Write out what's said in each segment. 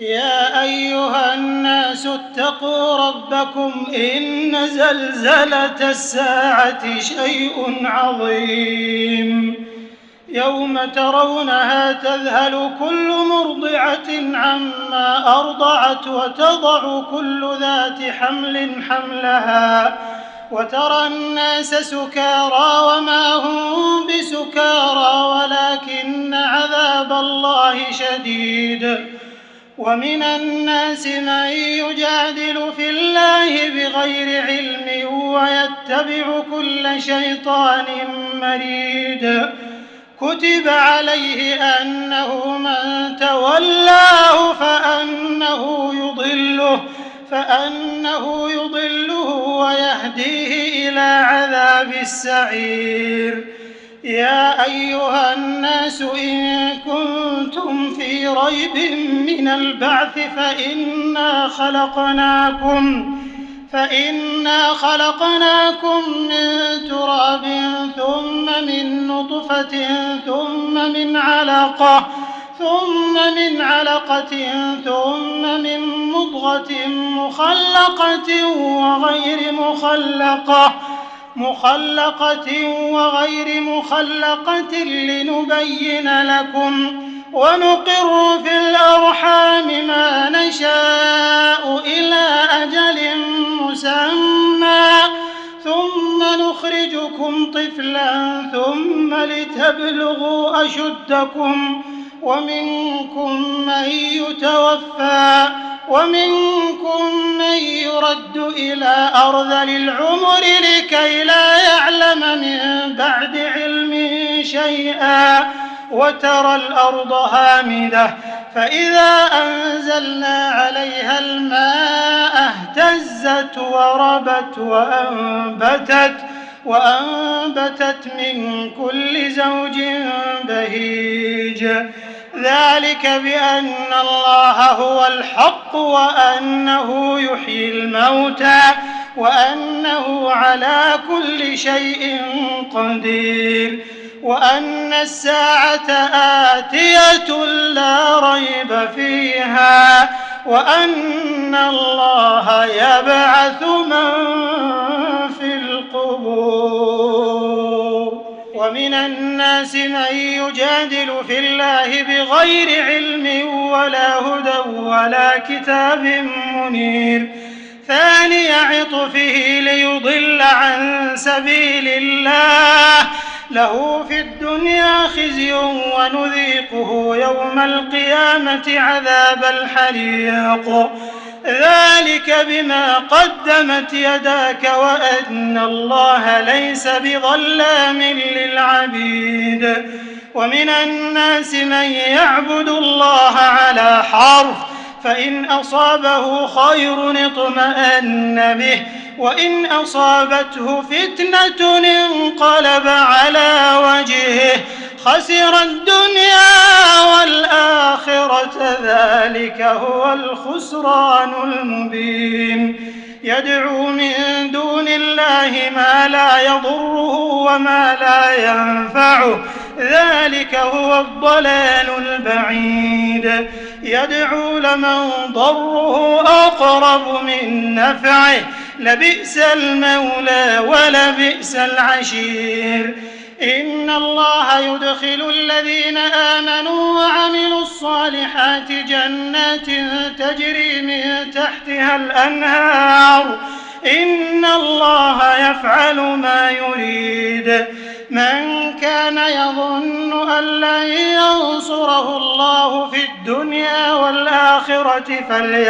يا أيها الناس اتقوا ربكم إن زلزلة الساعة شيء عظيم يوم ترونها تذهل كل مرضعة عما أرضعت وتضع كل ذات حمل حملها وترى الناس سكارى وما هم بسكارى ولكن عذاب الله شديد ومن الناس من يجادل في الله بغير علم ويتبع كل شيطان مريد كتب عليه أنه من تولاه فأنه يضله ويهديه إلى عذاب السعير يا أيها الناس إن كنتم في ريب من البعث فإنا خلقناكم من تراب ثم من نطفة ثم من علقة ثم من مضغة مخلقة وغير مخلقة لنبين لكم ونقر في الأرحام ما نشاء إلى أجل مسمى ثم نخرجكم طفلا ثم لتبلغوا أشدكم ومنكم من يتوفى ومنكم من يرد إلى أرذل العمر لكي لا يعلم من بعد علم شيئا وترى الأرض هامدة فإذا أنزلنا عليها الماء اهتزت وربت وأنبتت من كل زوج بهيج ذلك بأن الله هو الحق وأنه يحيي الموتى وأنه على كل شيء قدير وأن الساعة آتية لا ريب فيها وأن الله يبعث من في القبور ومن الناس من يجادل في الله بغير علم ولا هدى ولا كتاب منير ثاني عطفه ليضل عن سبيل الله له في الدنيا خزي ونذيقه يوم القيامة عذاب الحريق ذلك بما قدمت يداك وأن الله ليس بظلام للعبيد ومن الناس من يعبد الله على حرف فإن أصابه خير اطمأن به وإن أصابته فتنة انقلب على وجهه خسر الدنيا والآخرة ذلك هو الخسران المبين يدعو من دون الله ما لا يضره وما لا ينفعه ذلك هو الضلال البعيد يدعو لمن ضره أقرب من نفعه لبئس المولى ولبئس العشير إن الله يدخل الذين آمنوا وعملوا الصالحات جنات تجري من تحتها الأنهار إن الله يفعل ما يريد من كان يظن أن لن ينصره الله في الدنيا والآخرة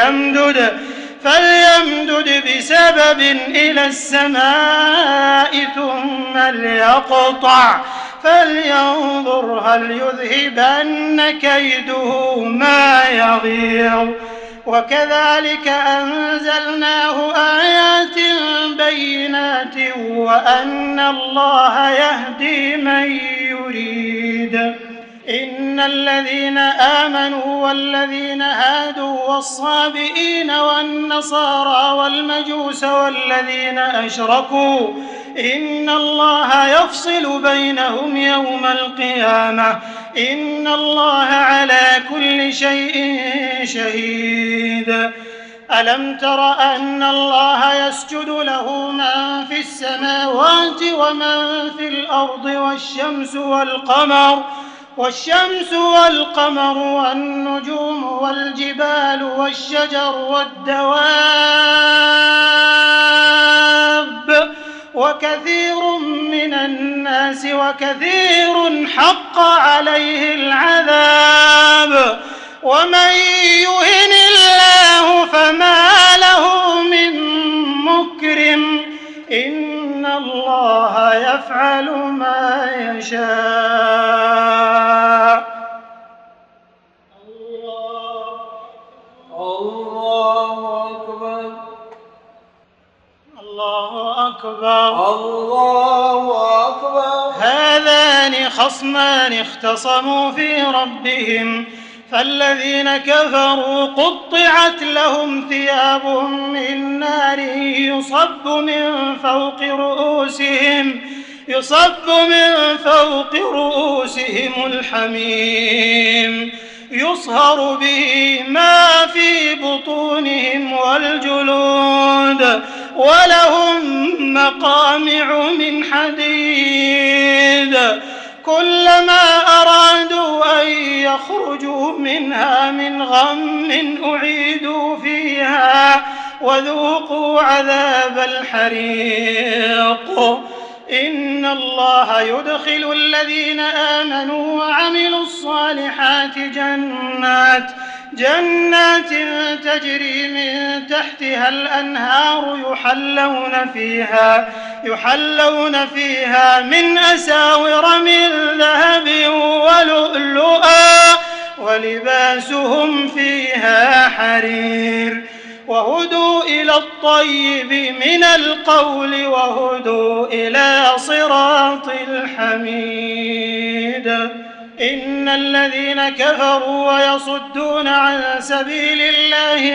فليمدد بسبب إلى السماء ثم ليقطع فلينظر هل يذهبن كيده ما يغيظ وكذلك أنزلناه آيات بينات وأن الله يهدي من يريد إن الذين آمنوا والذين هادوا والصابئين والنصارى والمجوس والذين أشركوا إن الله يفصل بينهم يوم القيامة إن الله على كل شيء شهيد ألم تر أن الله يسجد له من في السماوات ومن في الأرض والشمس والقمر والنجوم والجبال والشجر والدواب وكثير من الناس وكثير حق عليه العذاب ومن يهن الله فما له من مكرم إن الله يفعل ما يشاء الله أكبر الله أكبر الله أكبر هذان خصمان اختصموا في ربهم فالذين كفروا قطعت لهم ثياب من نار يصب من فوق رؤوسهم الحميم يصهر به ما في بطونهم والجلود ولهم مقامع من حديد كلما أرادوا أن يخرجوا منها من غم أعيدوا فيها وذوقوا عذاب الحريق إن الله يدخل الذين آمنوا وعملوا الصالحات جنات تجري من تحتها الأنهار يحلون فيها من أساور من ذهب ولؤلؤا ولباسهم فيها حرير وهدوا إلى الطيب من القول وهدوا إلى صراط الحميد إن الذين كفروا ويصدون عن سبيل الله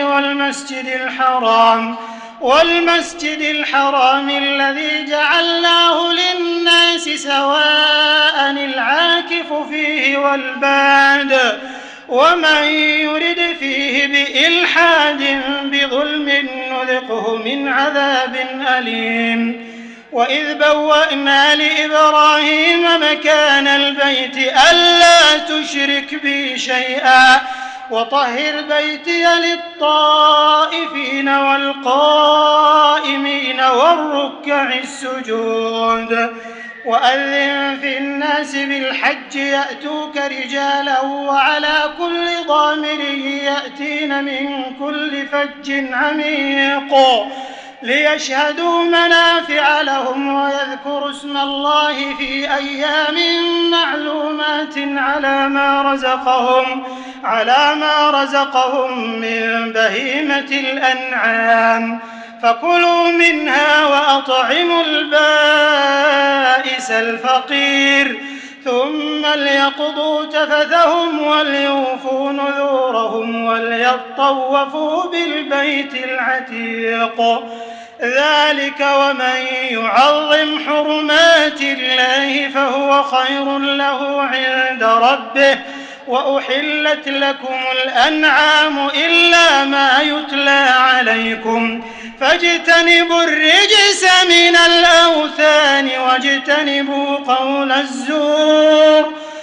والمسجد الحرام الذي جعلناه للناس سواء العاكف فيه والباد ومن يرد فيه بإلحاد بظلم نذقه من عذاب أليم وإذ بوأنا لإبراهيم مكان البيت ألا تشرك بي شيئا وطهر بيتي للطائفين والقائمين والركع السجود وأذن في الناس بالحج يأتوك رجالا وعلى كل ضامر يأتين من كل فج عميق ليشهدوا منافع لهم ويذكروا اسم الله في أيام معلومات على ما رزقهم من بهيمة الأنعام فكلوا منها وأطعموا البائس الفقير ثم ليقضوا تفثهم وليوفوا نذورهم وليطوفوا بالبيت العتيق ذلك ومن يعظم حرمات الله فهو خير له عند ربه وأحلت لكم الأنعام إلا ما يتلى عليكم فاجتنبوا الرجس من الأوثان واجتنبوا قول الزور